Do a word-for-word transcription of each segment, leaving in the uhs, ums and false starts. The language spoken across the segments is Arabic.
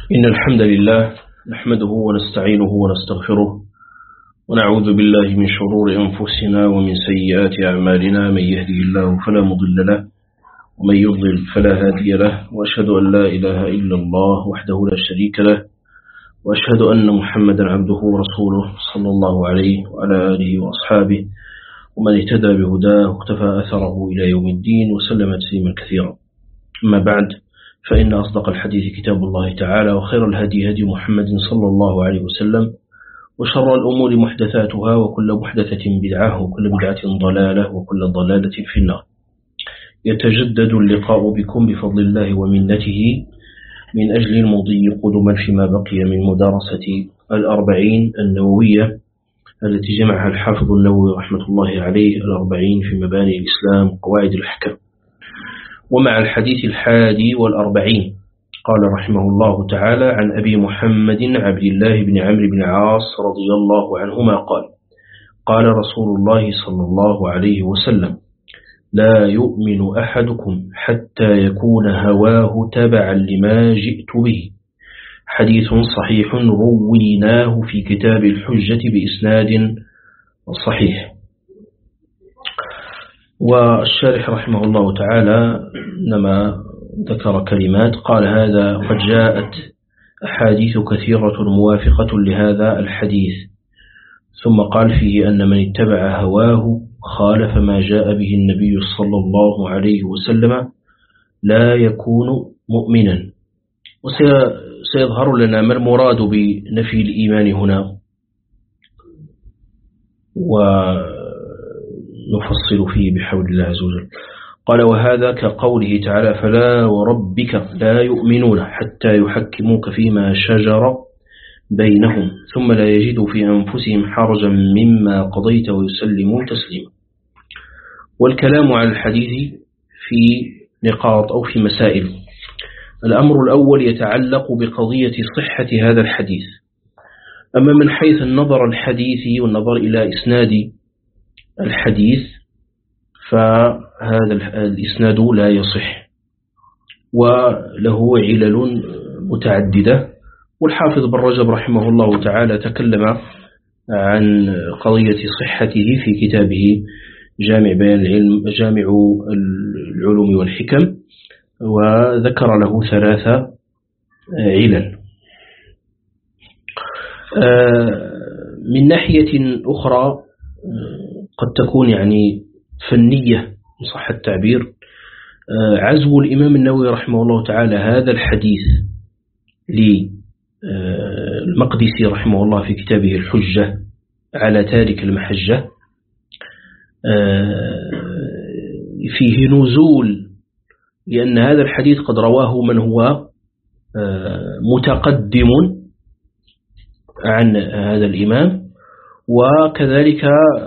إن الحمد لله نحمده ونستعينه ونستغفره ونعوذ بالله من شرور أنفسنا ومن سيئات أعمالنا. من يهدي الله فلا مضل له ومن يضلل فلا هادي له، وأشهد أن لا إله إلا الله وحده لا شريك له، وأشهد أن محمدا عبده ورسوله صلى الله عليه وعلى آله وأصحابه ومن اهتدى بهداه واقتفى أثره إلى يوم الدين وسلم تسليما كثيرا. أما بعد، فإن أصدق الحديث كتاب الله تعالى، وخير الهدي هدي محمد صلى الله عليه وسلم، وشر الأمور محدثاتها، وكل محدثة بدعة، وكل بدعة ضلالة، وكل ضلالة في النار. يتجدد اللقاء بكم بفضل الله ومنته من أجل المضي قدما فيما بقي من مدارسة الأربعين النووية التي جمعها الحافظ النووي رحمة الله عليه، الأربعين في مباني الإسلام قواعد الأحكام. ومع الحديث الحادي والأربعين قال رحمه الله تعالى: عن أبي محمد عبد الله بن عمرو بن عاص رضي الله عنهما قال: قال رسول الله صلى الله عليه وسلم: لا يؤمن أحدكم حتى يكون هواه تبعا لما جئت به. حديث صحيح رويناه في كتاب الحجة بإسناد صحيح. والشارح رحمه الله تعالى إنما ذكر كلمات، قال: هذا قد جاءت أحاديث كثيرة موافقة لهذا الحديث، ثم قال فيه أن من اتبع هواه خالف ما جاء به النبي صلى الله عليه وسلم لا يكون مؤمنا. وسيظهر لنا ما المراد بنفي الإيمان هنا، ونفصل فيه بحول الله عز وجل. قال: وهذا كقوله تعالى: فلا وربك لا يؤمنون حتى يحكموك فيما شجر بينهم ثم لا يجدوا في أنفسهم حرجا مما قضيت ويسلموا تسليما. والكلام على الحديث في نقاط أو في مسائل. الأمر الأول يتعلق بقضية صحة هذا الحديث. أما من حيث النظر الحديثي والنظر إلى إسناد الحديث، فهذا الإسناد لا يصح وله علل متعددة. والحافظ بن رجب رحمه الله تعالى تكلم عن قضية صحته في كتابه جامع بيان العلم جامع العلوم والحكم، وذكر له ثلاثة علل. من ناحية أخرى قد تكون يعني فنية إن صح التعبير، عزو الإمام النووي رحمه الله تعالى هذا الحديث للمقدسي رحمه الله في كتابه الحجة على تارك المحجة فيه نزول، لأن هذا الحديث قد رواه من هو متقدم عن هذا الإمام، وكذلك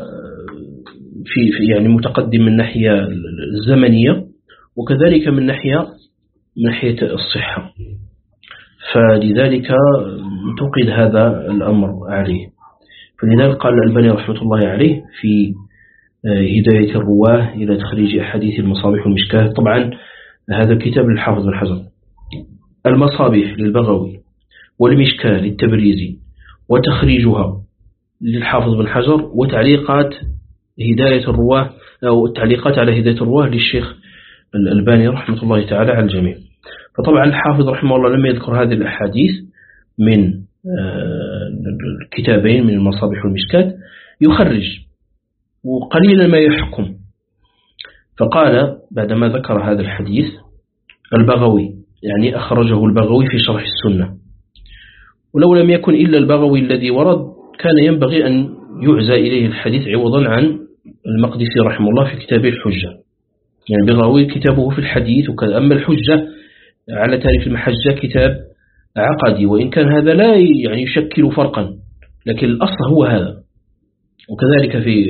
في يعني متقدم من ناحية الزمنية، وكذلك من ناحية من ناحية الصحة. فلذلك انتقد هذا الأمر عليه. فلذلك قال الألباني رحمة الله عليه في هداية الرواه إلى تخريج أحاديث المصابيح والمشكاة. طبعا هذا الكتاب للحافظ بن حجر، المصابيح للبغوي والمشكاة للتبريزي، وتخريجها للحافظ بن حجر، وتعليقات هداية الرواه أو التعليقات على هداية الرواه للشيخ الألباني رحمة الله تعالى على الجميع. فطبعا الحافظ رحمه الله لم يذكر هذه الأحاديث من الكتابين من المصابيح والمشكاة، يخرج وقليلا ما يحكم. فقال بعدما ذكر هذا الحديث: البغوي، يعني أخرجه البغوي في شرح السنة. ولو لم يكن إلا البغوي الذي ورد كان ينبغي أن يعزى إليه الحديث عوضا عن المقدسي رحمه الله في كتابه الحجة. يعني البغوي كتابه في الحديث وكذا، أما الحجة على تاريخ المحجة كتاب عقدي، وإن كان هذا لا يعني يشكل فرقا، لكن الأصل هو هذا. وكذلك في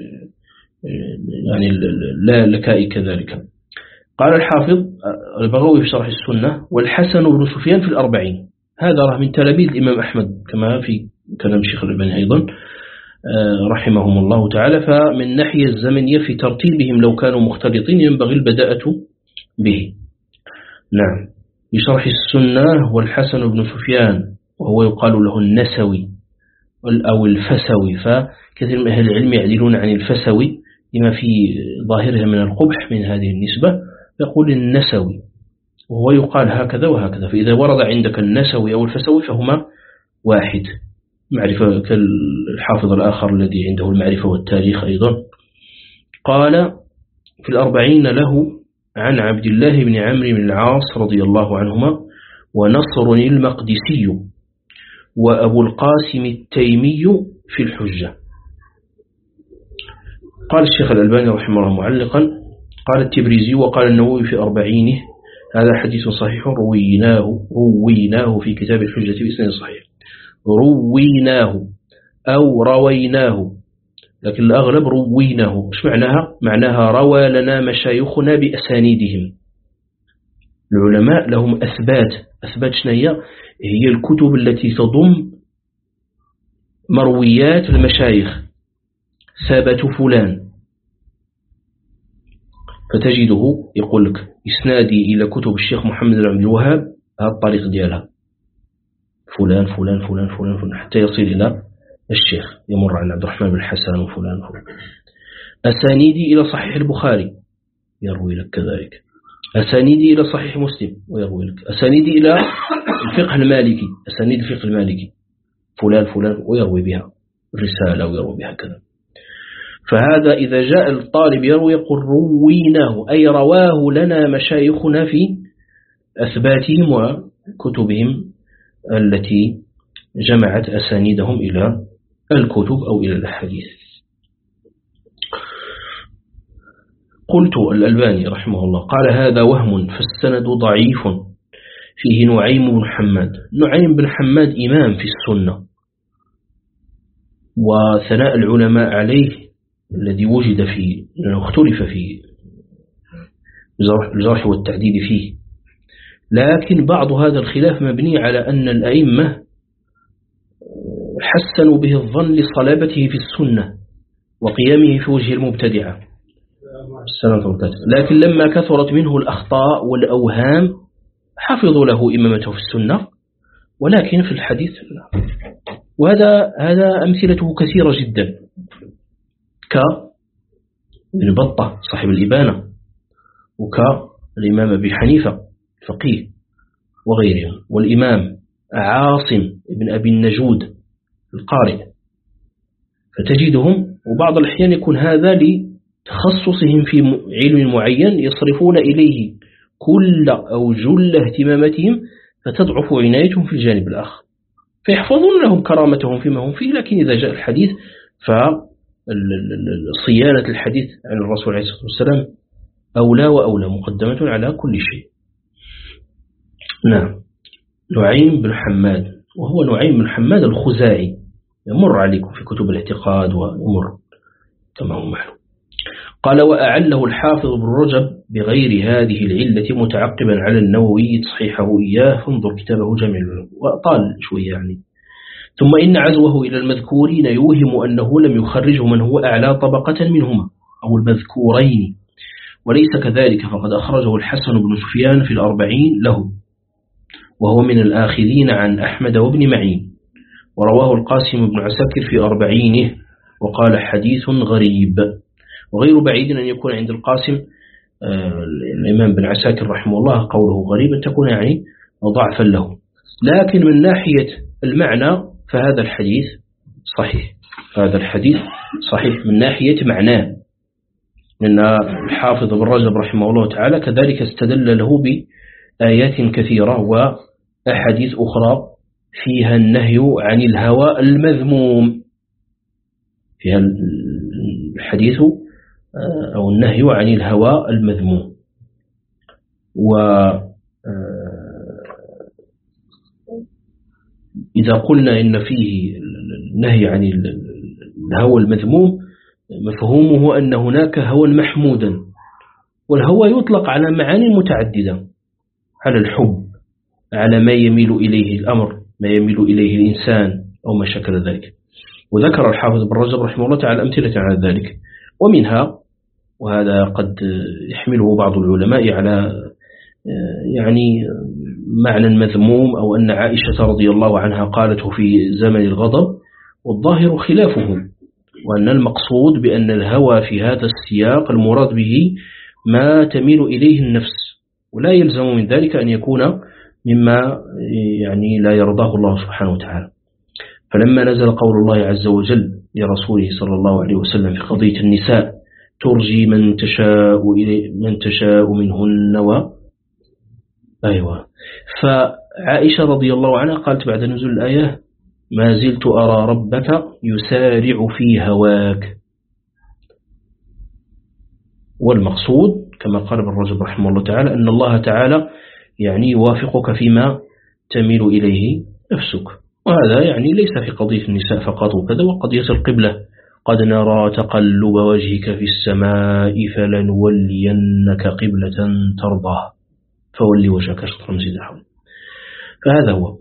يعني لا لكائي كذلك. قال الحافظ البغوي في شرح السنة: والحسن بن سفيان في الأربعين. هذا راه من تلاميذ الإمام أحمد كما في كلام شيخ الألباني أيضا رحمهم الله تعالى. فمن ناحية الزمنية في ترتيبهم لو كانوا مختلطين ينبغي البداءة به. نعم. بشرح السنة والحسن بن سفيان، وهو يقال له النسوي أو الفسوي، فكثير من أهل العلم يعدلون عن الفسوي لما في ظاهرها من القبح من هذه النسبة، يقول النسوي، وهو يقال هكذا وهكذا. فإذا ورد عندك النسوي أو الفسوي فهما واحد، معرفة كالحافظ الآخر الذي عنده المعرفة والتاريخ أيضا. قال في الأربعين له عن عبد الله بن عمرو بن العاص رضي الله عنهما ونصر المقدسي وأبو القاسم التيمي في الحجة. قال الشيخ الألباني رحمه الله معلقا: قال التبريزي وقال النووي في أربعينه: هذا حديث صحيح رويناه رويناه في كتاب الحجة بإسناد صحيح. رويناه أو رويناه، لكن الأغلب رويناه. إيش معناها؟ معناها روى لنا مشايخنا بأسانيدهم. العلماء لهم أثبات. أثبات شنية؟ هي الكتب التي تضم مرويات المشايخ، ثابت فلان، فتجده يقول لك إسنادي إلى كتب الشيخ محمد بن عبد الوهاب، هذا الطريق ديالها فلان فلان فلان فلان فلان حتى يصل إلى الشيخ، يمر عن عبد الرحمن بن حسن وفلان فلان. أسانيدي إلى صحيح البخاري يروي لك كذلك، أسانيدي إلى صحيح مسلم ويروي لك، أسانيدي إلى الفقه المالكي، أسانيد الفقه المالكي فلان فلان ويروي بها رسالة ويروي بها كذا. فهذا إذا جاء الطالب يروي يقول رويناه، أي رواه لنا مشايخنا في أثباتهم وكتبهم التي جمعت أسانيدهم إلى الكتب أو إلى الحديث. قلت الألباني رحمه الله قال: هذا وهم فالسند ضعيف فيه نعيم بن حماد. نعيم بن حماد إمام في السنة، وثناء العلماء عليه الذي وجد فيه، لأنه اختلف في الجرح والتعديل فيه، لكن بعض هذا الخلاف مبني على أن الأئمة حسنوا به الظن لصلابته في السنة وقيامه في وجه المبتدعة، لكن لما كثرت منه الأخطاء والأوهام حفظوا له إمامته في السنة، ولكن في الحديث لا. وهذا هذا أمثلته كثيرة جدا، كابن بطة صاحب الإبانة، وكالإمام أبي حنيفة الفقيه وغيرهم، والإمام عاصم بن أبي النجود القارئ. فتجدهم وبعض الأحيان يكون هذا لتخصصهم في علم معين يصرفون إليه كل أو جل اهتماماتهم، فتضعف عنايتهم في الجانب الآخر، فيحفظون لهم كرامتهم فيما هم فيه، لكن إذا جاء الحديث فصيانة الحديث عن الرسول عليه الصلاة والسلام أولى وأولى، مقدمة على كل شيء. نعم. نعيم بن حماد، وهو نعيم بن حماد الخزاعي، يمر عليكم في كتب الاعتقاد ويمر كما هو معلوم. قال: وأعله الحافظ بن رجب بغير هذه العلة متعقبا على النووي تصحيحه إياه، فانظر كتابه جامع العلوم، وطال شوية يعني. ثم إن عزوه إلى المذكورين يوهم أنه لم يخرجه من هو أعلى طبقة منهما أو المذكورين، وليس كذلك، فقد أخرجه الحسن بن سفيان في الأربعين له، وهو من الآخذين عن أحمد وابن معين، ورواه القاسم بن عساكر في أربعينه وقال حديث غريب. وغير بعيد أن يكون عند القاسم آه الإمام بن عساكر رحمه الله قوله غريب، أن تكون يعني ضعفا له، لكن من ناحية المعنى فهذا الحديث صحيح، هذا الحديث صحيح من ناحية معناه، لأن الحافظ بن رجب رحمه الله تعالى كذلك استدل له بآيات كثيرة وأحاديث أخرى فيها النهي عن الهوى المذموم، فيها الحديث أو النهي عن الهوى المذموم. وإذا قلنا إن فيه النهي عن الهوى المذموم مفهومه أن هناك هوى محمودا، والهوى يطلق على معاني متعددة، على الحب، على ما يميل إليه الأمر، ما يميل إليه الإنسان أو ما شكل ذلك. وذكر الحافظ بن رجب رحمه الله تعالى أمثلة على ذلك، ومنها، وهذا قد يحمله بعض العلماء على يعني معنى مذموم أو أن عائشة رضي الله عنها قالته في زمن الغضب، والظاهر خلافه، وأن المقصود بأن الهوى في هذا السياق المراد به ما تميل إليه النفس، ولا يلزم من ذلك أن يكون مما يعني لا يرضاه الله سبحانه وتعالى. فلما نزل قول الله عز وجل لرسوله صلى الله عليه وسلم في قضية النساء ترجي من تشاء من تشاء منهن و أيوة، فعائشة رضي الله عنها قالت بعد نزول الآية ما زلت أرى ربك يسارع في هواك. والمقصود كما قال ابن رجب رحمه الله تعالى أن الله تعالى يعني يوافقك فيما تميل إليه نفسك، وهذا يعني ليس في قضية النساء فقط وكذا، وقضية القبلة قد نرى تقلب وجهك في السماء فلنولينك قبلة ترضاها فولي وجهك شطر المسجد الحرام. فهذا هو.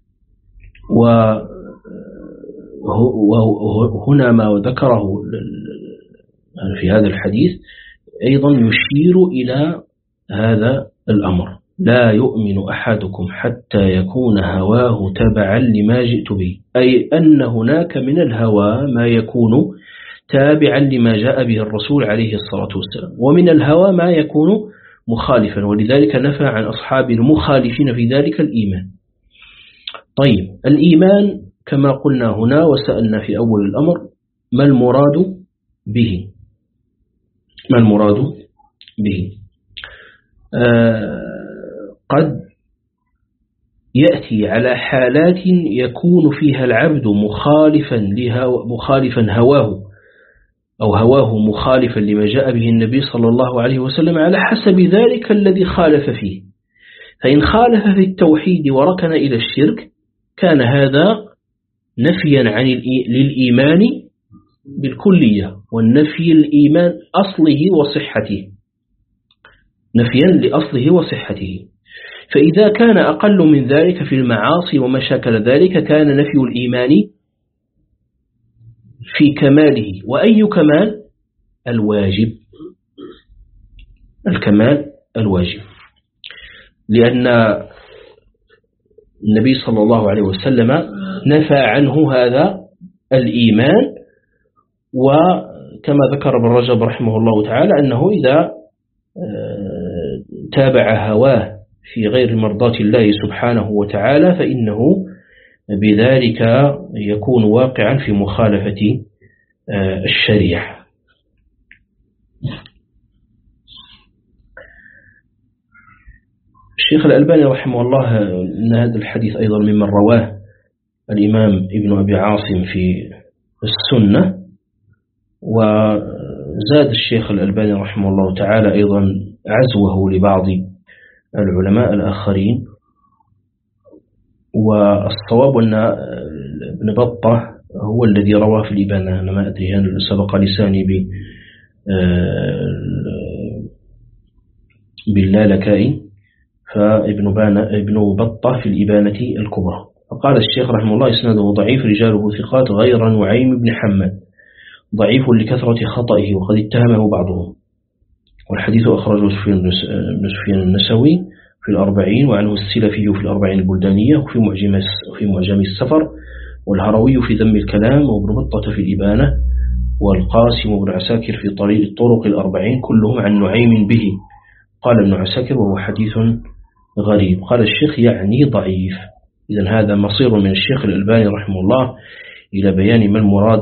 وهنا ما ذكره في هذا الحديث أيضا يشير إلى هذا الأمر، لا يؤمن أحدكم حتى يكون هواه تبعا لما جئت به، أي أن هناك من الهوى ما يكون تابعا لما جاء به الرسول عليه الصلاة والسلام، ومن الهوى ما يكون مخالفا، ولذلك نفى عن أصحاب المخالفين في ذلك الإيمان. طيب، الإيمان كما قلنا هنا وسألنا في أول الأمر ما المراد به ما المراد به آه قد يأتي على حالات يكون فيها العبد مخالفا لهو مخالفا هواه أو هواه مخالفا لما جاء به النبي صلى الله عليه وسلم على حسب ذلك الذي خالف فيه. فإن خالف في التوحيد وركن إلى الشرك كان هذا نفيا عن للإيمان بالكلية، والنفي الإيمان أصله وصحته، نفيا لأصله وصحته. فإذا كان أقل من ذلك في المعاصي وما شاكل ذلك كان نفي الإيمان في كماله. وأي كمال؟ الواجب، الكمال الواجب، لأن النبي صلى الله عليه وسلم نفى عنه هذا الإيمان، وكما ذكر ابن رجب رحمه الله تعالى أنه إذا تابع هواه في غير مرضاة الله سبحانه وتعالى فإنه بذلك يكون واقعا في مخالفة الشريعة. الشيخ الألباني رحمه الله أن هذا الحديث أيضا ممن رواه الإمام ابن أبي عاصم في السنة، وزاد الشيخ الألباني رحمه الله تعالى أيضا عزوه لبعض العلماء الآخرين. والصواب أن ابن بطة هو الذي رواه في الإبانة، أنا ما أدري هل سبق لساني ب باللالكائي، فابن ابن بطة في الإبانة الكبرى. فقال الشيخ رحمه الله إسناده ضعيف رجاله ثقات غير نعيم بن حماد، ضعيف لكثرة خطئه وقد اتهمه بعضهم. والحديث أخرجه سفيان النسوي في الأربعين، وعنه السلفي في الأربعين البلدانية، وفي معجم في معجم السفر، والهروي في ذم الكلام، وابن بطة في الإبانة، والقاسم بن عساكر في طريق الطرق الأربعين، كلهم عن نعيم به. قال ابن عساكر وهو حديث غريب. قال الشيخ يعني ضعيف. إذن هذا مصير من الشيخ الألباني رحمه الله إلى بيان ما المراد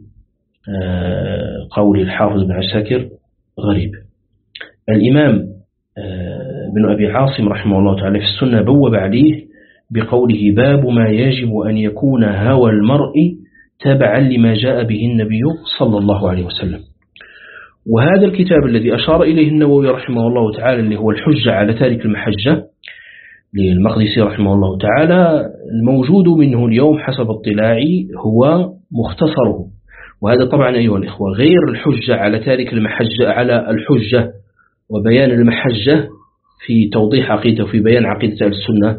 بقول الحافظ بن عساكر غريب. الإمام ابن أبي عاصم رحمه الله تعالى في السنة بوب عليه بقوله باب ما يجب أن يكون هوى المرء تبعا لما جاء به النبي صلى الله عليه وسلم. وهذا الكتاب الذي أشار إليه النووي رحمه الله تعالى اللي هو الحجة على تارك المحجة للمقدسي رحمه الله تعالى، الموجود منه اليوم حسب اطلاعي هو مختصره. وهذا طبعا أيها الإخوة غير الحجة على تارك المحجة، على الحجة وبيان المحجة في توضيح عقيدة وفي بيان عقيدة السنة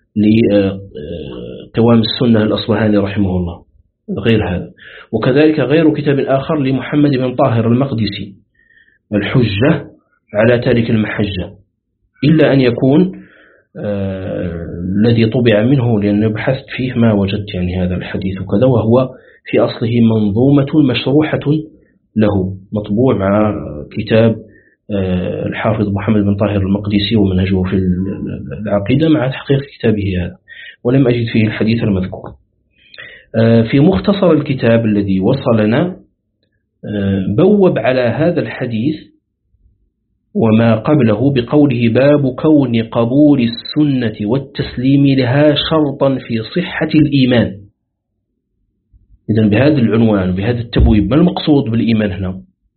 لقوام السنة الأصبهاني رحمه الله، غير هذا. وكذلك غير كتاب آخر لمحمد بن طاهر المقدسي الحجة على تارك المحجة، إلا أن يكون آه الذي طبع منه، لأن بحثت فيه ما وجدت يعني هذا الحديث وكذا، وهو في أصله منظومة مشروحة له، مطبوع مع كتاب آه الحافظ محمد بن طاهر المقدسي ومنهجه في العقيدة مع تحقيق كتابه هذا، ولم أجد فيه الحديث المذكور. آه في مختصر الكتاب الذي وصلنا آه بوب على هذا الحديث وما قبله بقوله: باب كون قبول السنة والتسليم لها شرطا في صحة الإيمان. إذن بهذا العنوان بهذا التبويب ما المقصود بالإيمان هنا؟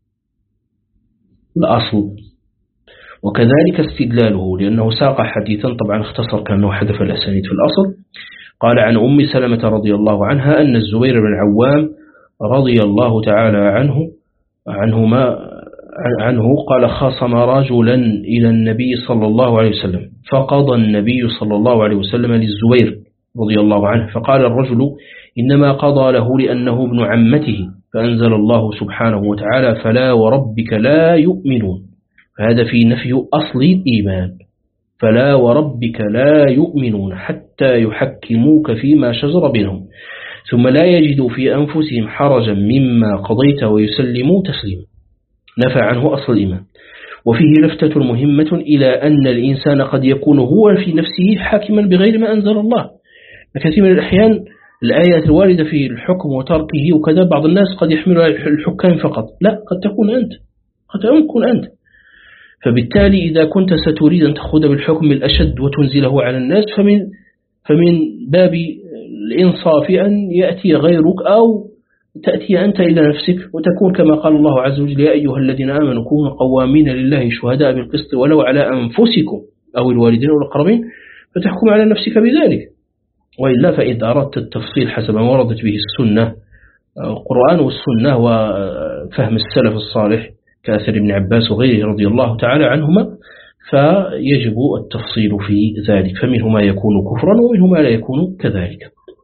الأصل. وكذلك استدلاله، لأنه ساق حديثا طبعا اختصر كأنه حذف الأسانيد في الأصل. قال: عن أم سلمة رضي الله عنها أن الزبير بن العوام رضي الله تعالى عنه عنهما عنه قال: خاصم رجلا إلى النبي صلى الله عليه وسلم، فقضى النبي صلى الله عليه وسلم للزبير رضي الله عنه، فقال الرجل: إنما قضى له لأنه ابن عمته، فأنزل الله سبحانه وتعالى: فلا وربك لا يؤمنون. فهذا في نفي أصل الإيمان: فلا وربك لا يؤمنون حتى يحكموك فيما شجر بينهم ثم لا يجدوا في أنفسهم حرجا مما قضيت ويسلموا تسليما. نفى عنه أصل الإيمان. وفيه لفتة مهمة إلى أن الإنسان قد يكون هو في نفسه حاكما بغير ما أنزل الله. كثير من الأحيان الآيات الواردة في الحكم وتركه وكذا بعض الناس قد يحملها الحكام فقط، لا، قد تكون أنت، قد تكون أنت. فبالتالي إذا كنت ستريد أن تأخذ بالحكم الأشد وتنزله على الناس فمن فمن باب الإنصاف أن يأتي غيرك أو تأتي أنت إلى نفسك وتكون كما قال الله عز وجل: يا أيها الذين آمنوا كونوا قوامين لله شهداء بالقسط ولو على أنفسكم أو الوالدين والأقربين، فتحكم على نفسك بذلك. وإلا فإذا أردت التفصيل حسب ما وردت به السنة، القرآن والسنة وفهم السلف الصالح كأثر ابن عباس وغيره رضي الله تعالى عنهما، فيجب التفصيل في ذلك، فمنه ما يكون كفرا ومنه ما لا يكون كذلك.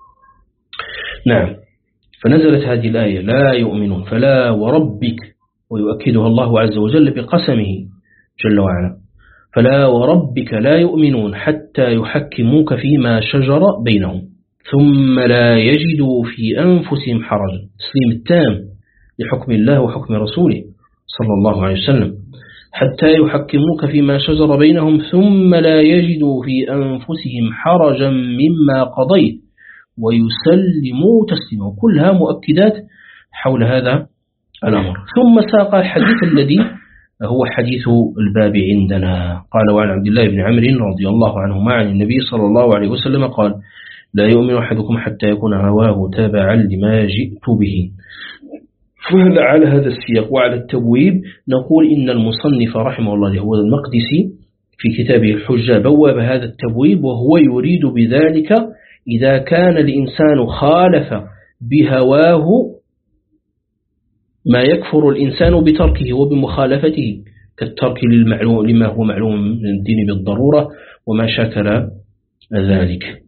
نعم. فنزلت هذه الآية: لا يؤمنون، فلا وربك، ويؤكدها الله عز وجل بقسمه جل وعلا: فلا وربك لا يؤمنون حتى يحكموك فيما شجر بينهم ثم لا يجدوا في أنفسهم حرجا. تسليم التام لحكم الله وحكم رسوله صلى الله عليه وسلم: حتى يحكموك فيما شجر بينهم ثم لا يجدوا في أنفسهم حرجا مما قضيت ويسلموا تسليما. كلها مؤكدات حول هذا الأمر. ثم ساق الحديث الذي هو حديث الباب عندنا. قال: وعن عبد الله بن عمرو رضي الله عنهما عن النبي صلى الله عليه وسلم قال: لا يؤمن أحدكم حتى يكون هواه تابعا لما جئت به. فعلى هذا السياق وعلى التبويب نقول إن المصنف رحمه الله هو المقدسي في كتابه الحجة بواب هذا التبويب، وهو يريد بذلك إذا كان الإنسان خالف بهواه ما يكفر الإنسان بتركه وبمخالفته، كالترك للمعلوم لما هو معلوم من الدين بالضرورة وما شاكل ذلك.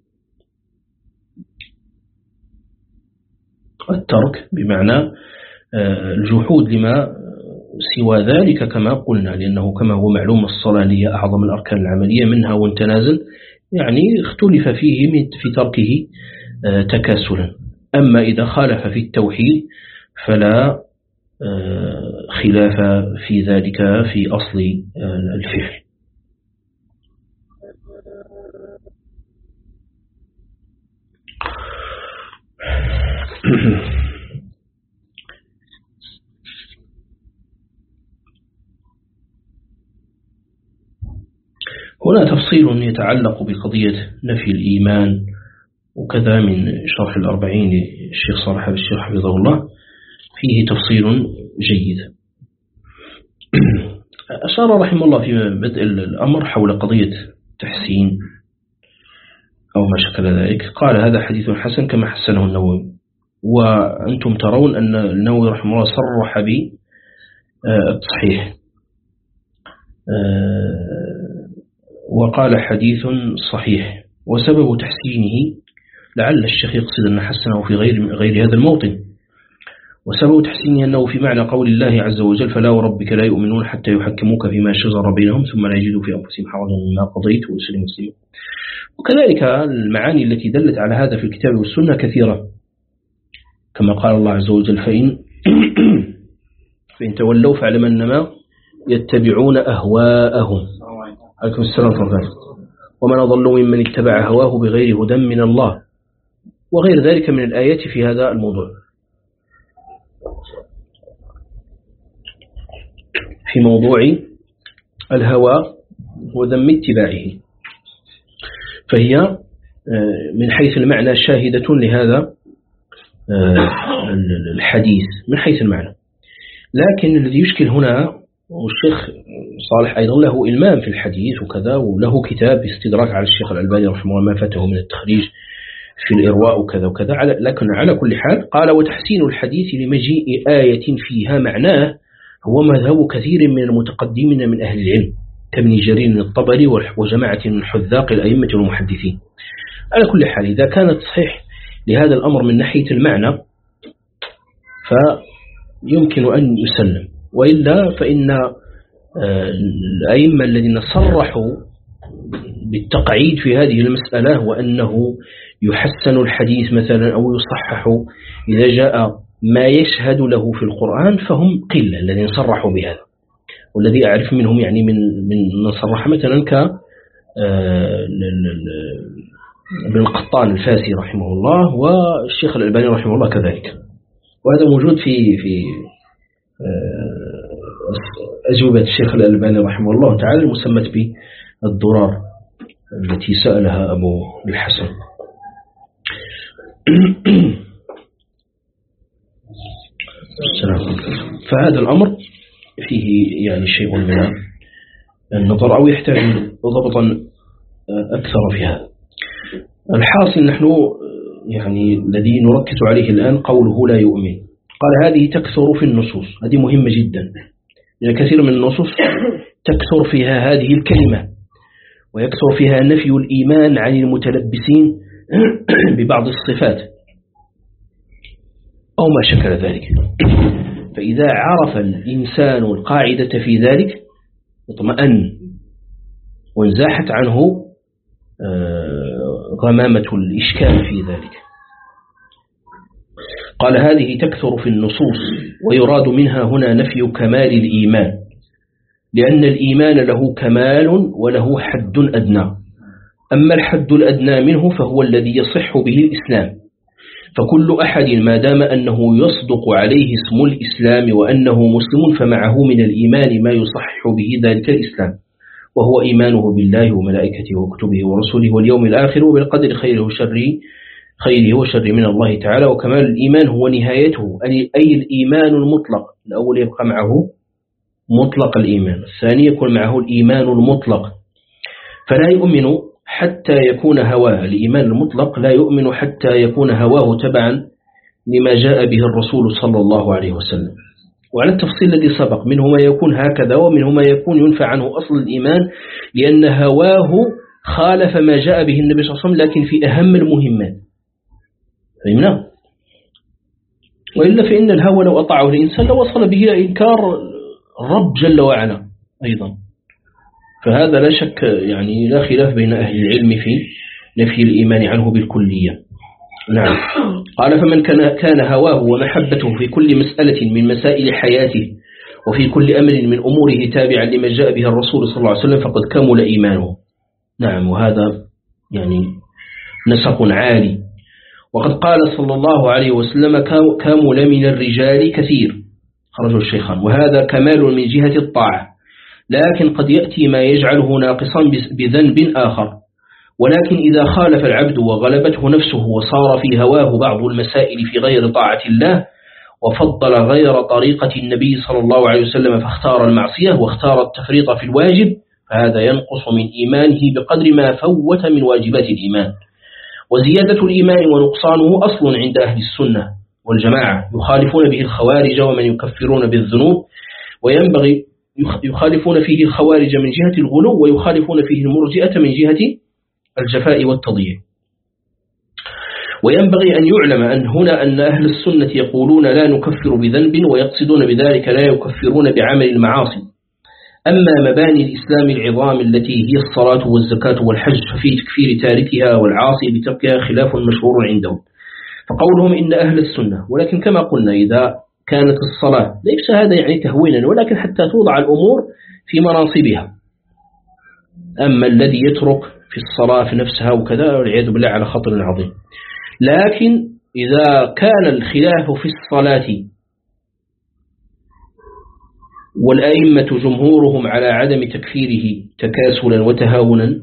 الترك بمعنى الجحود لما سوى ذلك كما قلنا، لأنه كما هو معلوم الصلاة هي أعظم الأركان العملية منها وانتنازل، يعني اختلف فيه في تركه تكاسلا. أما إذا خالف في التوحيد فلا خلاف في ذلك في أصل الفعل. هنا تفصيل يتعلق بقضية نفي الإيمان وكذا من شرح الأربعين للشيخ صالح الشيخ حفظه الله، فيه تفصيل جيد. أشار رحمه الله في بدء الأمر حول قضية تحسين أو ما شكل ذلك. قال: هذا حديث حسن كما حسنه النووي. وأنتم ترون أن النووي رحمه الله صرح بالتصحيح وقال حديث صحيح. وسبب تحسينه لعل الشيخ يقصد أن حسنه في غير غير هذا الموطن، وسبب تحسينه أنه في معنى قول الله عز وجل فلا وربك لا يؤمنون حتى يحكموك فيما شجر بينهم ثم لا يجدوا في أنفسهم حرجا مما قضيت ويسلموا تسليما. وكذلك المعاني التي دلت على هذا في الكتاب والسنة كثيرة، كما قال الله عز وجل فإن فإن تولوا فاعلم أنما يتبعون أهواءهم. عليكم السلام ورحمة الله. ومن أضل ممن اتبع هواه بغير هدى من الله، وغير ذلك من الآيات في هذا الموضوع. في موضوع الهوى وذم اتباعه، فهي من حيث المعنى شاهدة لهذا الحديث من حيث المعنى. لكن الذي يشكل هنا، والشيخ صالح أيضا له إلمام في الحديث وكذا، وله كتاب استدراك على الشيخ الألباني رحمه الله ما فاته من التخريج في الإرواء وكذا وكذا. لكن على كل حال قال وتحسين الحديث لمجيء آية فيها معناه هو مذهب كثير من المتقدمين من أهل العلم كابن جرير الطبري وجماعة من حذاق الأئمة والمحدثين. على كل حال إذا كانت صحيح لهذا الأمر من ناحية المعنى فيمكن أن يسلم، وإلا فإن الأئمة الذين صرحوا بالتقعيد في هذه المسألة وأنه يحسن الحديث مثلا أو يصحح إذا جاء ما يشهد له في القرآن فهم قلة الذين صرحوا بهذا. والذي أعرف منهم يعني من من صرح مثلا ك ابن القطان الفاسي رحمه الله والشيخ الألباني رحمه الله كذلك. وهذا موجود في في أجوبة الشيخ الألباني رحمه الله تعالى المسمى بالدرار التي سألها أبو الحسن. فهذا الأمر فيه يعني شيء من النظر أو يحتاج ضبطا أكثر في هذا. الحاصل نحن يعني الذي نركز عليه الآن قوله لا يؤمن. قال هذه تكثر في النصوص، هذه مهمة جدا، لأن كثير من النصوص تكثر فيها هذه الكلمة ويكثر فيها نفي الإيمان عن المتلبسين ببعض الصفات أو ما شكل ذلك. فإذا عرف الإنسان القاعدة في ذلك اطمأن وانزاحت عنه غمامة الإشكال في ذلك. قال هذه تكثر في النصوص ويراد منها هنا نفي كمال الإيمان، لأن الإيمان له كمال وله حد أدنى. أما الحد الأدنى منه فهو الذي يصح به الإسلام، فكل أحد ما دام أنه يصدق عليه اسم الإسلام وأنه مسلم فمعه من الإيمان ما يصح به ذلك الإسلام، وهو إيمانه بالله وملائكته وكتبه ورسله واليوم الآخر وبالقدر خيره وشره خيره وشره من الله تعالى. وكمال الإيمان هو نهايته، أي الإيمان المطلق. الأول يبقى معه مطلق الإيمان، الثاني يكون معه الإيمان المطلق. فلا يؤمن حتى يكون هواه، الإيمان المطلق لا يؤمن حتى يكون هواه تبعا لما جاء به الرسول صلى الله عليه وسلم. وعلى التفصيل الذي سبق منه ما يكون هكذا ومنه ما يكون ينفع عنه أصل الإيمان لأن هواه خالف ما جاء به النبي صلى الله عليه وسلم لكن في أهم المهمات. فهمنا؟ وإلا فإن الهوى لو أطاعه الإنسان لوصل به إلى إنكار الرب جل وعلا أيضا. فهذا لا شك يعني لا خلاف بين أهل العلم في نفي الإيمان عنه بالكلية. نعم. قال فمن كان هواه ومحبته في كل مسألة من مسائل حياته وفي كل أمر من أموره تابعا لما جاء به الرسول صلى الله عليه وسلم فقد كمل إيمانه. نعم. وهذا يعني نسق عالي. وقد قال صلى الله عليه وسلم كمل من الرجال كثير، خرجه الشيخان، وهذا كمال من جهة الطاعة، لكن قد يأتي ما يجعله ناقصا بذنب آخر. ولكن إذا خالف العبد وغلبته نفسه وصار في هواه بعض المسائل في غير طاعة الله وفضل غير طريقة النبي صلى الله عليه وسلم فاختار المعصية واختار التفريط في الواجب فهذا ينقص من إيمانه بقدر ما فوت من واجبات الإيمان. وزيادة الإيمان ونقصانه أصل عند أهل السنة والجماعة، يخالفون به الخوارج ومن يكفرون بالذنوب، وينبغي يخالفون فيه الخوارج من جهة الغلو ويخالفون فيه المرجئة من جهة الجفاء والتضييع. وينبغي أن يعلم أن هنا أن أهل السنة يقولون لا نكفر بذنب، ويقصدون بذلك لا يكفرون بعمل المعاصي. أما مباني الإسلام العظام التي هي الصلاة والزكاة والحج ففي تكفير تاركها والعاصي بتركها خلاف مشهور عندهم. فقولهم إن أهل السنة، ولكن كما قلنا إذا كانت الصلاة ليس هذا يعني تهوينا، ولكن حتى توضع الأمور في مناصبها. أما الذي يترك في الصلاة في نفسها وكذا والعياذ بالله على خطر عظيم. لكن إذا كان الخلاف في الصلاة والأئمة جمهورهم على عدم تكفيره تكاسلا وتهاونا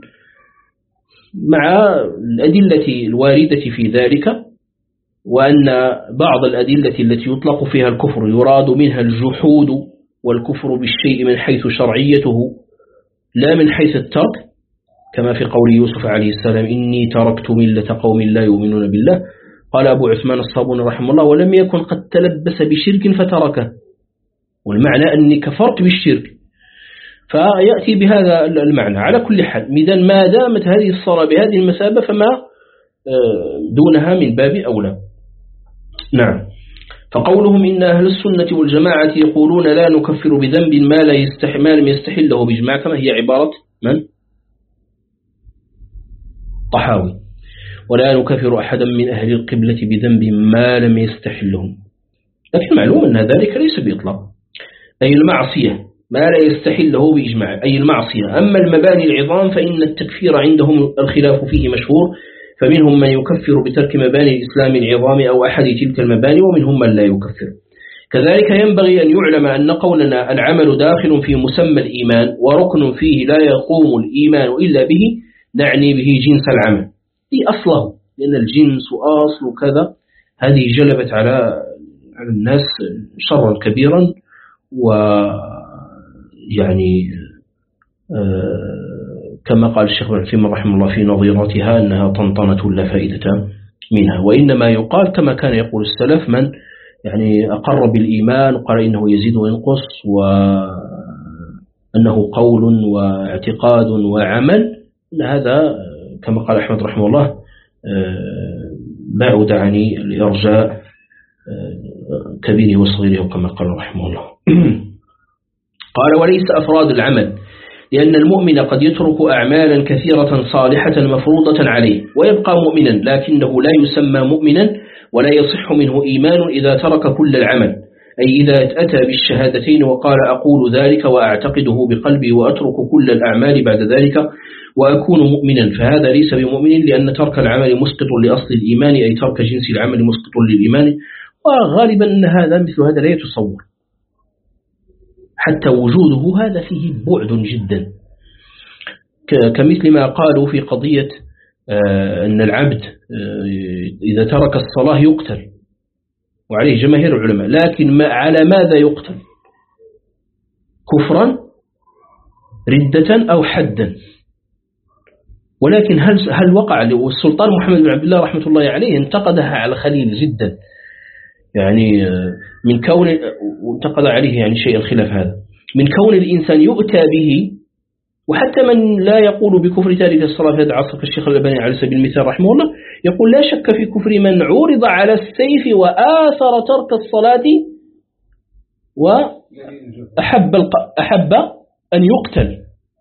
مع الأدلة الواردة في ذلك، وأن بعض الأدلة التي يطلق فيها الكفر يراد منها الجحود والكفر بالشيء من حيث شرعيته لا من حيث الترك، كما في قول يوسف عليه السلام إني تركت ملة قوم لا يؤمنون بالله. قال أبو عثمان الصابوني رحمه الله ولم يكن قد تلبس بشرك فتركه، والمعنى أني كفرت بالشرك، فيأتي بهذا المعنى. على كل حال إذن ما دامت هذه الصلاة بهذه المثابة فما دونها من باب أولى. نعم. فقولهم إن أهل السنة والجماعة يقولون لا نكفر بذنب ما لا يستحل ما لم يستحله بإجماع، كما هي عبارة من؟ طحاوي. ولا نكفر أحدا من أهل القبلة بذنب ما لم يستحلهم، لكن معلوم أن ذلك ليس بإطلاق، أي المعصية ما لا يستحله بإجماع أي المعصية. أما المباني العظام فإن التكفير عندهم الخلاف فيه مشهور، فمنهم من يكفر بترك مباني الإسلام العظام أو أحد تلك المباني، ومنهم من لا يكفر. كذلك ينبغي أن يعلم أن قولنا العمل داخل في مسمى الإيمان وركن فيه لا يقوم الإيمان إلا به نعني به جنس العمل، دي أصله، لأن الجنس وأصل كذا هذه جلبت على على الناس شرا كبيرا، ويعني كما قال الشيخ ابن عثيمين رحمه الله في نظيرتها أنها طنطنة لا فائدة منها، وإنما يقال كما كان يقول السلف من يعني أقر بالإيمان وقال إنه يزيد وينقص وأنه قول واعتقاد وعمل، هذا كما قال أحمد رحمه الله بعد عني الإرجاء كبيره وصغيره كما قال رحمه الله. قال وليس أفراد العمل، لأن المؤمن قد يترك أعمالا كثيرة صالحة مفروضة عليه ويبقى مؤمنا، لكنه لا يسمى مؤمنا ولا يصح منه إيمان إذا ترك كل العمل، أي إذا أتى بالشهادتين وقال أقول ذلك وأعتقده بقلبي وأترك كل الأعمال بعد ذلك وأكون مؤمنا، فهذا ليس بمؤمن، لأن ترك العمل مسقط لأصل الإيمان، أي ترك جنس العمل مسقط للإيمان. وغالبا أن هذا مثل هذا لا يتصور، حتى وجوده هذا فيه بعد جدا، كمثل ما قالوا في قضية أن العبد إذا ترك الصلاة يقتل، وعليه جماهير العلماء، لكن ما على ماذا يقتل؟ كفرا ردة أو حدا. ولكن هل هل وقع؟ والسلطان محمد بن عبد الله رحمة الله عليه انتقدها على خليل جدا، يعني من كون وانتقد عليه يعني شيء الخلاف هذا من كون الإنسان يؤتى به، وحتى من لا يقول بكفر تارك الصلاة في هذا العصر كالشيخ الألباني على سبيل المثال رحمه الله يقول لا شك في كفر من عورض على السيف وآثر ترك الصلاة وأحب أحب أن يقتل،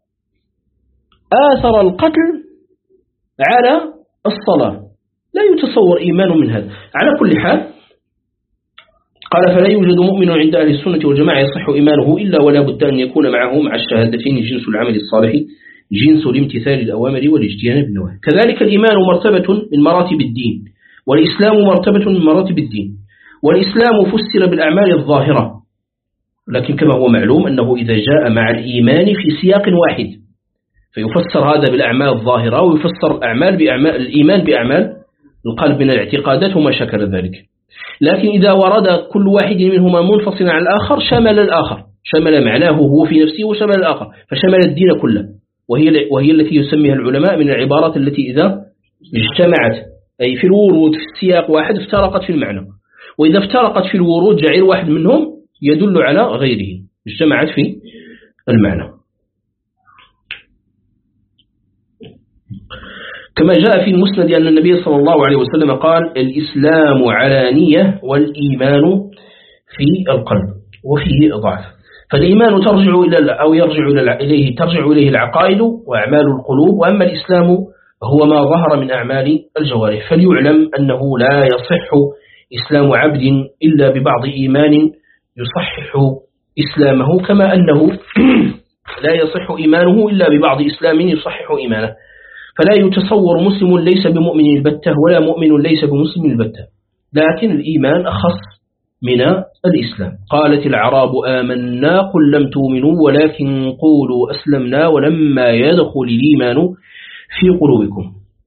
آثر القتل على الصلاة، لا يتصور إيمان من هذا. على كل حال قال فلا يوجد مؤمن عند أهل السنة والجماعة يصح إيمانه إلا ولا بد أن يكون معه مع الشهادتين جنس العمل الصالح، جنس الامتثال الأوامر والاجتناب النواهي. كذلك الإيمان مرتبة من مراتب الدين، والإسلام مرتبة من مراتب الدين، والإسلام فسر بالأعمال الظاهرة، لكن كما هو معلوم أنه إذا جاء مع الإيمان في سياق واحد فيفسر هذا بالأعمال الظاهرة، ويفسر الأعمال بأعمال الإيمان بأعمال القلب من الاعتقادات وما شكل ذلك. لكن إذا ورد كل واحد منهما منفصلا عن الآخر شمل الآخر، شمل معناه هو في نفسه وشمل الآخر، فشمل الدين كله، وهي وهي التي يسميها العلماء من العبارات التي إذا اجتمعت أي في الورود في السياق واحد افترقت في المعنى، وإذا افترقت في الورود جعل واحد منهم يدل على غيره، اجتمعت في المعنى. كما جاء في المسند أن النبي صلى الله عليه وسلم قال الإسلام علانية والإيمان في القلب وفيه ضعف. فالإيمان ترجع إلى أو يرجع إليه ترجع إليه العقائد وأعمال القلوب، وأما الإسلام هو ما ظهر من أعمال الجوارح. فليعلم أنه لا يصح إسلام عبد إلا ببعض إيمان يصحح إسلامه، كما أنه لا يصح إيمانه إلا ببعض إسلام يصحح إيمانه. فلا يتصور مسلم ليس بمؤمن البتة ولا مؤمن ليس بمسلم البتة، لكن الإيمان أخص من الإسلام. قالت العرب آمنا قل لم تؤمنوا ولكن قولوا أسلمنا ولما يدخل الإيمان في قلوبكم.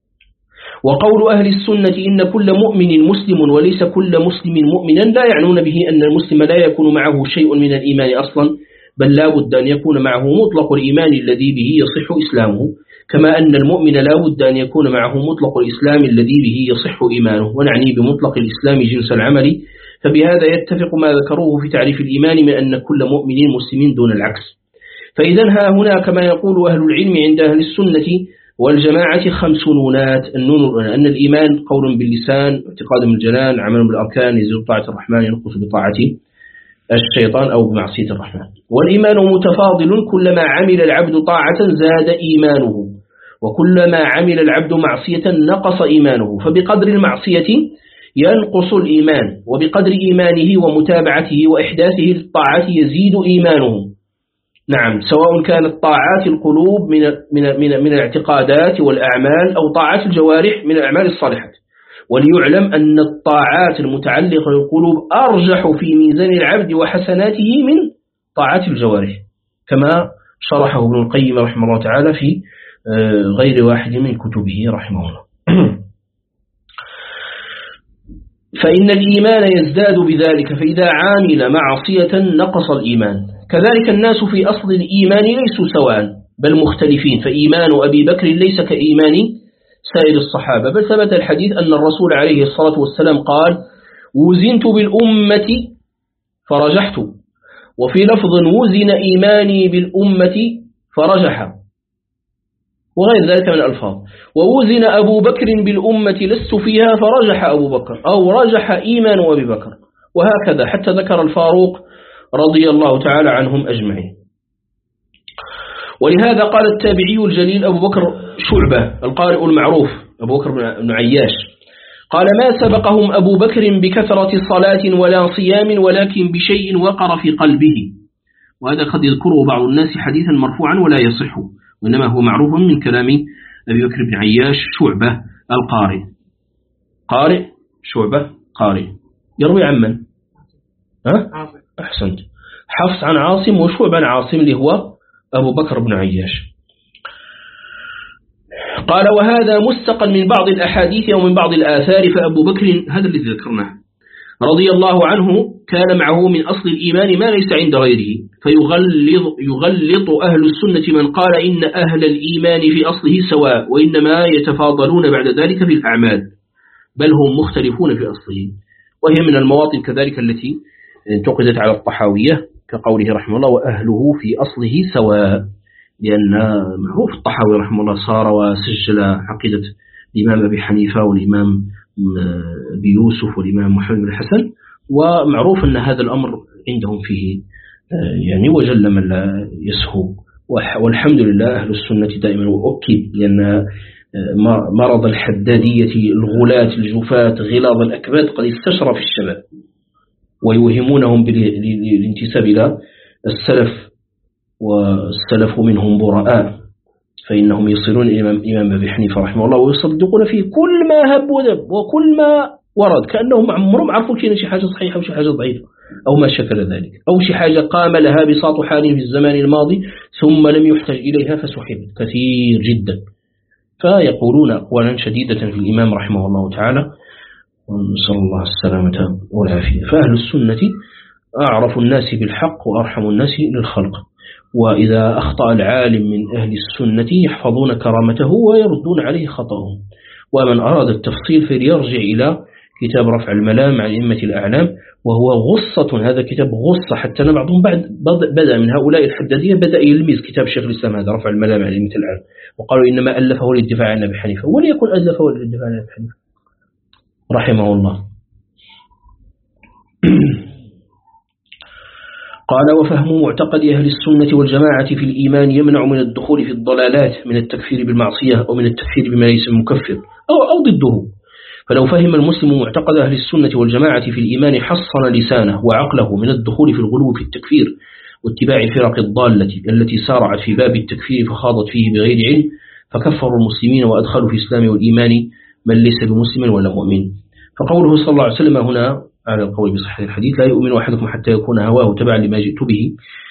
وقول أهل السنة إن كل مؤمن مسلم وليس كل مسلم مؤمنا لا يعنون به أن المسلم لا يكون معه شيء من الإيمان أصلا، بل لا بد أن يكون معه مطلق الإيمان الذي به يصح إسلامه، كما أن المؤمن لا بد أن يكون معه مطلق الإسلام الذي به يصح إيمانه. ونعني بمطلق الإسلام جنس العمل، فبهذا يتفق ما ذكروه في تعريف الإيمان من أن كل مؤمن مسلم دون العكس. فإذا ها هنا كما يقول أهل العلم عند أهل السنة والجماعة خمس نونات. النون أن الإيمان قول باللسان، اعتقاد بالجنان، عمل بالأركان، يزيد بطاعة الرحمن، ينقص بطاعة الشيطان أو بمعصية الرحمن. والإيمان متفاضل، كلما عمل العبد طاعة زاد إيمانه، وكلما عمل العبد معصية نقص إيمانه. فبقدر المعصية ينقص الإيمان، وبقدر إيمانه ومتابعته وإحداثه للطاعات يزيد إيمانه. نعم، سواء كانت طاعات القلوب من من من من الاعتقادات والأعمال أو طاعات الجوارح من الأعمال الصالحة. وليعلم أن الطاعات المتعلقة بالقلوب أرجح في ميزان العبد وحسناته من طاعات الجوارح، كما شرحه ابن القيم رحمه الله تعالى في غير واحد من كتبه رحمه الله. فإن الإيمان يزداد بذلك، فإذا عامل معصية نقص الإيمان. كذلك الناس في أصل الإيمان ليسوا سواء بل مختلفين، فإيمان أبي بكر ليس كإيمان سائر الصحابة، بل ثبت الحديث أن الرسول عليه الصلاة والسلام قال وزنت بالأمة فرجحت، وفي لفظ وزن إيماني بالأمة فرجح، وغير ذلك من الألفاظ. ووزن أبو بكر بالأمة لست فيها فرجح أبو بكر، أو رجح إيمان أبي بكر، وهكذا حتى ذكر الفاروق رضي الله تعالى عنهم أجمعين. ولهذا قال التابعي الجليل أبو بكر شعبة القارئ المعروف أبو بكر بن عياش قال ما سبقهم أبو بكر بكثرة صلاة ولا صيام ولكن بشيء وقر في قلبه. وهذا قد يذكره بعض الناس حديثا مرفوعا ولا يصح، وإنما هو معروف من كلام أبي بكر بن عياش شعبة القارئ. قارئ شعبة قارئ يروي عن من؟ ها؟ أحسنت، حفص عن عاصم وشعبة عن عاصم اللي هو أبو بكر بن عياش. قال وهذا مستقل من بعض الأحاديث أو من بعض الآثار. فأبو بكر هذا الذي ذكرناه رضي الله عنه كان معه من أصل الإيمان ما ليس عند غيره، فيغلط يغلط أهل السنة من قال إن أهل الإيمان في أصله سواء، وإنما يتفاضلون بعد ذلك في الأعمال، بل هم مختلفون في أصله. وهي من المواطن كذلك التي انتقدت على الطحاوية كقوله رحمه الله وأهله في أصله سواء، لأن معروف الطحاوي رحمه الله صار وسجل عقيدة الإمام أبي حنيفة والإمام أبي يوسف والإمام محمد بن الحسن، ومعروف أن هذا الأمر عندهم فيه يعني وجل من لا يسهو. والحمد لله أهل السنة دائما وأكد، لأن مرض الحدادية الغلاة الجفاة غلاظ الأكباد قد استشرى في الشباب، ويوهمونهم بالانتساب إلى السلف، والسلف منهم براء، فإنهم يصلون إلى الإمام أبي حنيفة رحمه الله ويصدقون فيه كل ما هب ودب وكل ما ورد، كأنهم عمرهم عرفوا كأن شي حاجة صحيحة وشي حاجة ضعيفة أو ما شكل ذلك، أو شي حاجة قام لها بساط حال في الزمان الماضي ثم لم يحتج إليها فسحبت كثير جدا. فيقولون أقوالا شديدة في الإمام رحمه الله تعالى، ونسأل الله السلامة والعافية. فأهل السنة أعرف الناس بالحق وأرحم الناس للخلق، وإذا أخطأ العالم من أهل السنة يحفظون كرامته ويردون عليه خطأه. ومن أراد التفصيل فليرجع إلى كتاب رفع الملام عن أئمة الأعلام، وهو غصة، هذا كتاب غصة، حتى أن بعضهم بعد بدأ من هؤلاء الحدادية بدأ يلمز كتاب شيخ الإسلام هذا رفع الملام عن أئمة الأعلام، وقالوا إنما ألفه للدفاع عن أبي حنيفة، وليكن ألفه للدفاع عن أبي حنيفة رحمه الله. قال وفهم معتقد أهل السنة والجماعة في الإيمان يمنع من الدخول في الضلالات من التكفير بالمعصية أو من التكفير بما ليس مكفر أو, أو ضده. فلو فهم المسلم معتقد أهل السنة والجماعة في الإيمان حصن لسانه وعقله من الدخول في الغلو في التكفير واتباع فرق الضالة التي سارعت في باب التكفير فخاضت فيه بغير علم، فكفروا المسلمين وأدخلوا في الإسلام والإيمان من ليس بمسلم ولا مؤمن. فقوله صلى الله عليه وسلم هنا على القول بصحة الحديث لا يؤمن أحدكم حتى يكون هواه تبعا لما جئت به،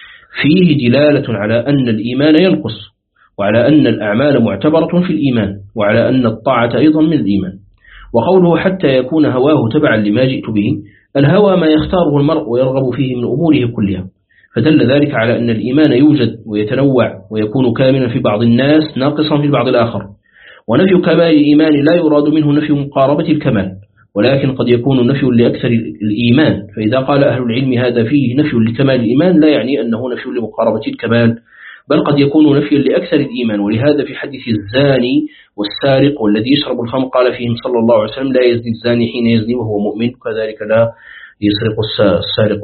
فيه دلالة على أن الإيمان ينقص، وعلى أن الأعمال معتبرة في الإيمان، وعلى أن الطاعة أيضا من الإيمان. وقوله حتى يكون هواه تبعا لما جئت به، الهوى ما يختاره المرء ويرغب فيه من أموره كلها، فدل ذلك على أن الإيمان يوجد ويتنوع ويكون كاملا في بعض الناس ناقصا في البعض الآخر. ونفي كمال الإيمان لا يراد منه نفي مقاربة الكمال، ولكن قد يكون نفي لأكثر الإيمان، فإذا قال أهل العلم هذا فيه نفي لكمال الإيمان لا يعني أنه نفي لمقاربة الكمال، بل قد يكون نفي لأكثر الإيمان. ولهذا في حديث الزاني والسارق والذي يشرب الخمر قال فيهم صلى الله عليه وسلم لا يزني الزاني حين يزني وهو مؤمن، كذلك لا يسرق السارق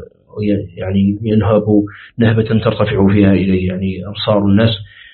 يعني ينهب نهبة ترتفع فيها إليه يعني أبصار الناس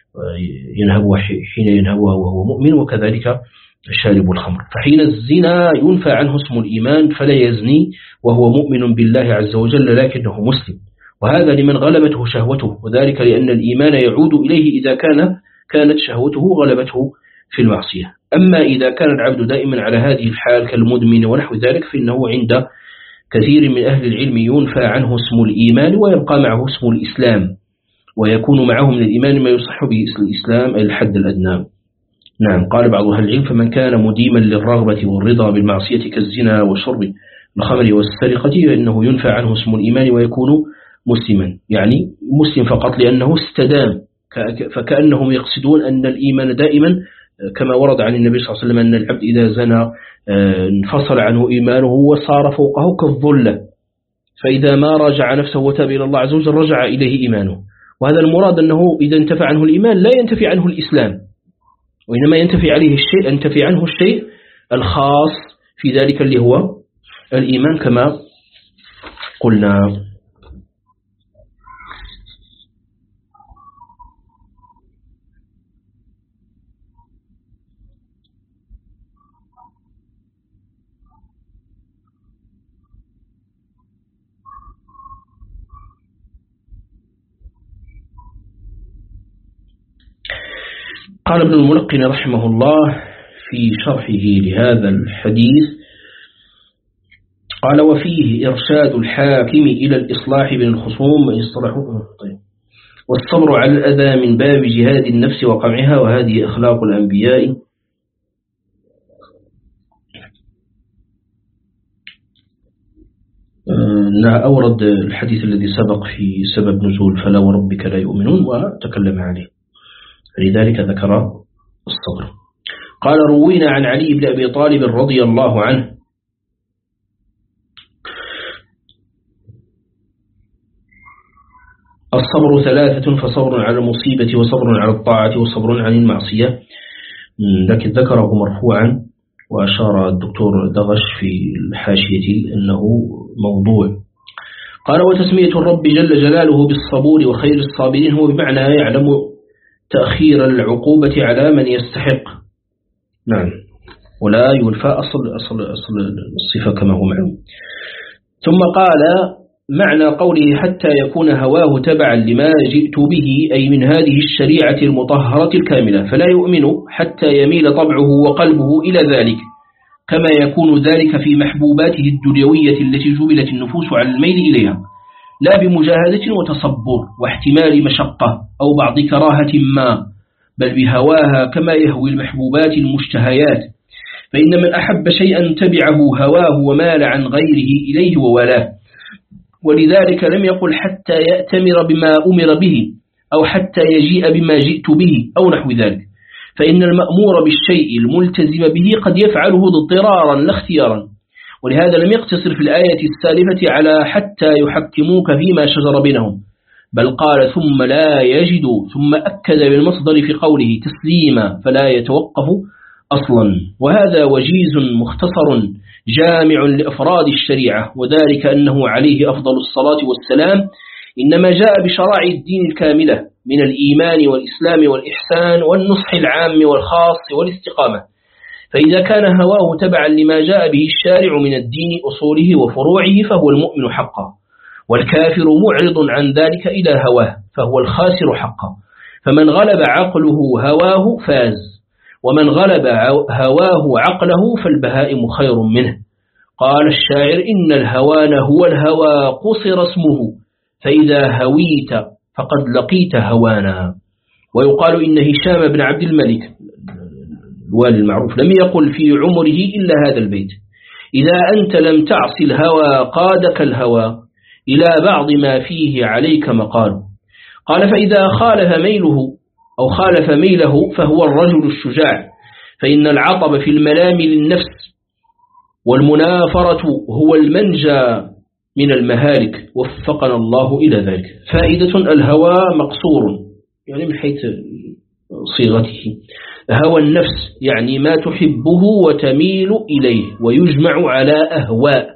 ينهب حين ينهبها وهو مؤمن، وكذلك شارب الخمر. فحين الزنا ينفى عنه اسم الإيمان فلا يزني وهو مؤمن بالله عز وجل لكنه مسلم، وهذا لمن غلبته شهوته، وذلك لأن الإيمان يعود إليه إذا كان كانت شهوته غلبته في المعصية. أما إذا كان العبد دائما على هذه الحال كالمدمن ونحو ذلك فإنه عند كثير من أهل العلم ينفى عنه اسم الإيمان ويبقى معه اسم الإسلام، ويكون معه من الإيمان ما يصح به الإسلام أي الحد الأدنى. نعم. قال بعض أهل العلم فمن كان مديما للرغبة والرضا بالمعصية كالزنا وشرب الخمر والسرقة فإنه ينفى عنه اسم الإيمان ويكون مسلما، يعني مسلم فقط لأنه استدام، فكأنهم يقصدون أن الإيمان دائما كما ورد عن النبي صلى الله عليه وسلم أن العبد إذا زنى انفصل عنه إيمانه وصار فوقه كالظلة، فإذا ما رجع نفسه وتاب إلى الله عز وجل رجع إليه إيمانه. وهذا المراد أنه إذا انتفع عنه الإيمان لا ينتفي عنه الإسلام، وإنما ينتفي عليه الشيء ينتفي عنه الشيء الخاص في ذلك اللي هو الإيمان كما قلنا. قال ابن الملقن رحمه الله في شرحه لهذا الحديث قال وفيه إرشاد الحاكم إلى الإصلاح بين الخصوم والصبر على الأذى من باب جهاد النفس وقمعها، وهذه أخلاق الأنبياء. أورد الحديث الذي سبق في سبب نزول فلا وربك لا يؤمنون وتكلم عليه، لذلك ذكر الصبر. قال روينا عن علي بن أبي طالب رضي الله عنه الصبر ثلاثة، فصبر على المصيبة وصبر على الطاعة وصبر عن المعصية، لكن ذكره مرفوعا وأشار الدكتور دغش في الحاشية أنه موضوع. قال وتسمية الرب جل جلاله بالصبور وخير الصابرين هو بمعنى يعلم تأخير العقوبة على من يستحق. نعم، ولا ينفى أصل, أصل, أصل الصفة كما هو معلوم. ثم قال معنى قوله حتى يكون هواه تبعا لما جئت به أي من هذه الشريعة المطهرة الكاملة، فلا يؤمن حتى يميل طبعه وقلبه إلى ذلك، كما يكون ذلك في محبوباته الدنيوية التي جبلت النفوس على الميل إليها، لا بمجاهدة وتصبر واحتمال مشقة أو بعض كراهة ما، بل بهواها كما يهوي المحبوبات المشتهيات. فإن من أحب شيئا تبعه هواه ومال عن غيره إليه وولاه، ولذلك لم يقل حتى يأتمر بما أمر به أو حتى يجيء بما جئت به أو نحو ذلك، فإن المأمور بالشيء الملتزم به قد يفعله اضطرارا لا اختيارا، ولهذا لم يقتصر في الآية السالفة على حتى يحكموك فيما شجر بينهم، بل قال ثم لا يجدوا، ثم أكد بالمصدر في قوله تسليما فلا يتوقف أصلا. وهذا وجيز مختصر جامع لأفراد الشريعة، وذلك أنه عليه أفضل الصلاة والسلام إنما جاء بشرائع الدين الكاملة من الإيمان والإسلام والإحسان والنصح العام والخاص والاستقامة، فإذا كان هواه تبعا لما جاء به الشارع من الدين أصوله وفروعه فهو المؤمن حقا، والكافر معرض عن ذلك إلى هواه فهو الخاسر حقا. فمن غلب عقله هواه فاز، ومن غلب هواه عقله فالبهائم خير منه. قال الشاعر إن الهوان هو الهوى قصر اسمه، فإذا هويت فقد لقيت هوانا. ويقال إن هشام بن عبد الملك الوالي المعروف لم يقل في عمره إلا هذا البيت: إذا أنت لم تعص الهوى قادك الهوى إلى بعض ما فيه عليك مقال. قال فإذا خالف ميله أو خالف ميله فهو الرجل الشجاع، فإن العطب في الملام للنفس، والمنافرة هو المنجى من المهالك، وفقنا الله إلى ذلك. فائدة: الهوى مقصور يعني من حيث صيغته، هوى النفس يعني ما تحبه وتميل إليه، ويجمع على أهواء،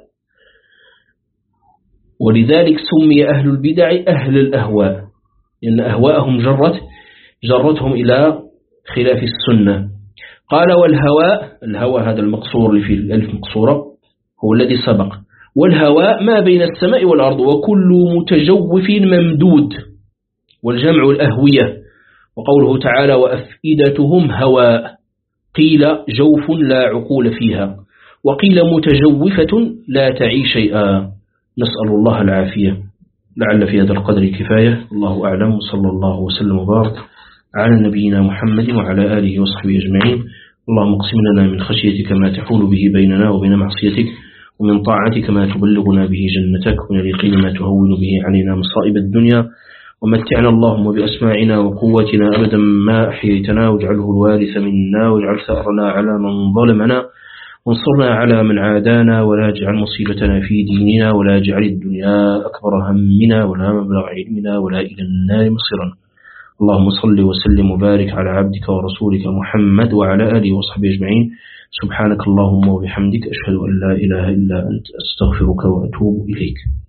ولذلك سمي أهل البدع أهل الأهواء، لأن أهواءهم جرت جرتهم إلى خلاف السنة. قال والهواء، الهوى هذا المقصور اللي في الألف مقصورة هو الذي سبق، والهواء ما بين السماء والأرض، وكل متجوف ممدود، والجمع الأهوية. وقوله تعالى وأفئدتهم هواء، قيل جوف لا عقول فيها، وقيل متجوفة لا تعي شيئا، نسأل الله العافية. لعل في هذا القدر كفاية، الله أعلم، صلى الله وسلم وبارك على نبينا محمد وعلى آله وصحبه أجمعين. اللهم اقسم لنا من خشيتك ما تحول به بيننا وبين معصيتك، ومن طاعتك ما تبلغنا به جنتك، ومن اليقين ما تهون به علينا مصائب الدنيا، ومتعنا اللهم بأسماعنا وقوتنا أبدا ما أحييتنا، واجعله الوارث منا، واجعل ثأرنا على من ظلمنا، وانصرنا على من عادانا، ولا اجعل مصيبتنا في ديننا، ولا اجعل الدنيا أكبر همنا ولا مبلغ علمنا ولا إلى النار مصيرنا. اللهم صل وسلم وبارك على عبدك ورسولك محمد وعلى آله وصحبه أجمعين. سبحانك اللهم وبحمدك، أشهد أن لا إله إلا أنت، أستغفرك وأتوب إليك.